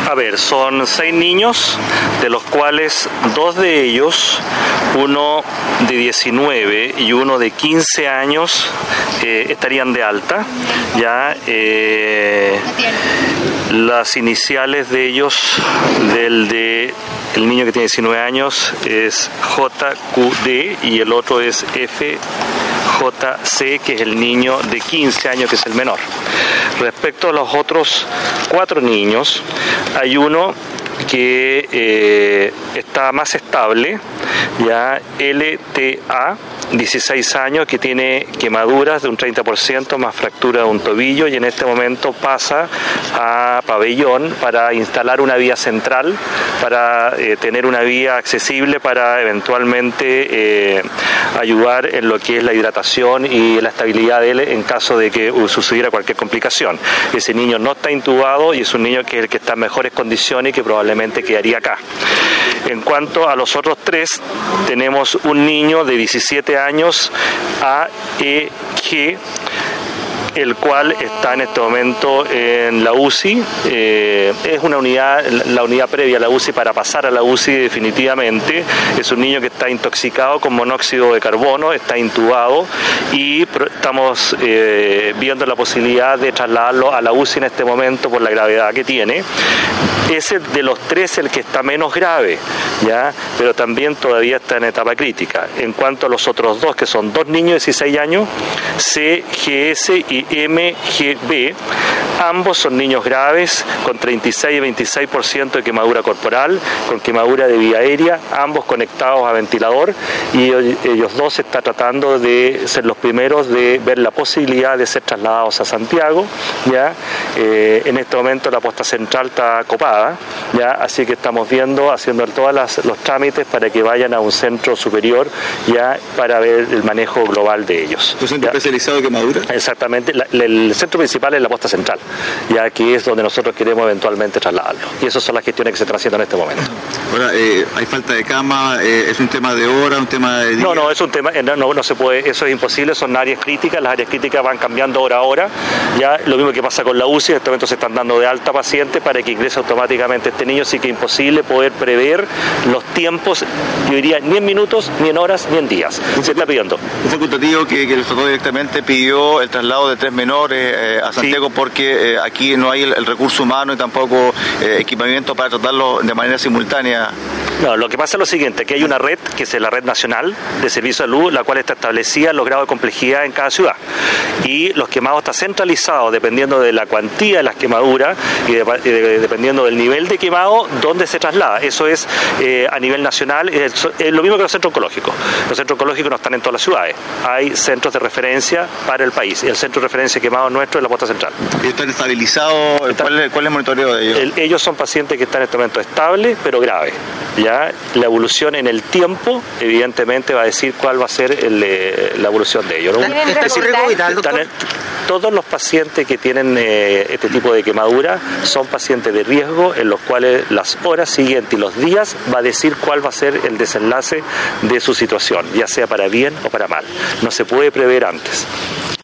A ver, son 6 niños, de los cuales 2 de ellos, uno de 19 y uno de 15 años, estarían de alta. Ya las iniciales de ellos, el niño que tiene 19 años es JQD y el otro es FJC, que es el niño de 15 años, que es el menor. Respecto a los otros 4 niños, hay uno que está más estable, ya LTA, 16 años, que tiene quemaduras de un 30% más fractura de un tobillo, y en este momento pasa a pabellón para instalar una vía central, para tener una vía accesible para eventualmente ayudar en lo que es la hidratación y la estabilidad de él en caso de que sucediera cualquier complicación. Ese niño no está intubado y es un niño que es el que está en mejores condiciones y que probablemente quedaría acá. En cuanto a los otros 3, tenemos un niño de 17 años, AEG, el cual está en este momento en la UCI. Es una unidad, la unidad previa a la UCI para pasar a la UCI definitivamente. Es un niño que está intoxicado con monóxido de carbono, está intubado y estamos viendo la posibilidad de trasladarlo a la UCI en este momento por la gravedad que tiene. Ese de los 3 el que está menos grave, ¿ya? Pero también todavía está en etapa crítica. En cuanto a los otros 2, que son 2 niños de 16 años, CGS y MGB, ambos son niños graves con 36 y 26% de quemadura corporal, con quemadura de vía aérea, ambos conectados a ventilador, y ellos 2 están tratando de ser los primeros de ver la posibilidad de ser trasladados a Santiago, ¿ya? En este momento la posta central está copada, ¿ya? Así que estamos haciendo todos los trámites para que vayan a un centro superior, ya, para ver el manejo global de ellos. ¿Un centro especializado de quemadura? Exactamente. El centro principal es la posta central, ya que es donde nosotros queremos eventualmente trasladarlo. Y esas son las gestiones que se están haciendo en este momento. Ahora, ¿hay falta de cama? ¿Es un tema de hora, un tema de día? No, es un tema, no se puede, eso es imposible, son áreas críticas, las áreas críticas van cambiando hora a hora, ya lo mismo que pasa con la UCI, en este momento se están dando de alta pacientes para que ingrese automáticamente este niño, así que es imposible poder prever los tiempos, yo diría, ni en minutos, ni en horas, ni en días. Se está pidiendo. Un facultativo que el trató directamente pidió el traslado de 3 menores a Santiago, sí, porque aquí no hay el recurso humano y tampoco equipamiento para tratarlo de manera simultánea. No, lo que pasa es lo siguiente, que hay una red, que es la red nacional de servicio de salud, la cual está establecida los grados de complejidad en cada ciudad. Y los quemados están centralizados dependiendo de la cuantía de las quemaduras y dependiendo del nivel de quemado, dónde se traslada. Eso es a nivel nacional, es lo mismo que los centros oncológicos. Los centros oncológicos no están en todas las ciudades. Hay centros de referencia para el país. El centro de referencia quemado nuestro es la posta central. ¿Y están estabilizados? ¿Cuál es el monitoreo de ellos? Ellos son pacientes que están en este momento estables, pero graves. Ya la evolución en el tiempo evidentemente va a decir cuál va a ser la evolución de ellos, ¿no? Todos los pacientes que tienen este tipo de quemadura son pacientes de riesgo, en los cuales las horas siguientes y los días va a decir cuál va a ser el desenlace de su situación, ya sea para bien o para mal. No se puede prever antes.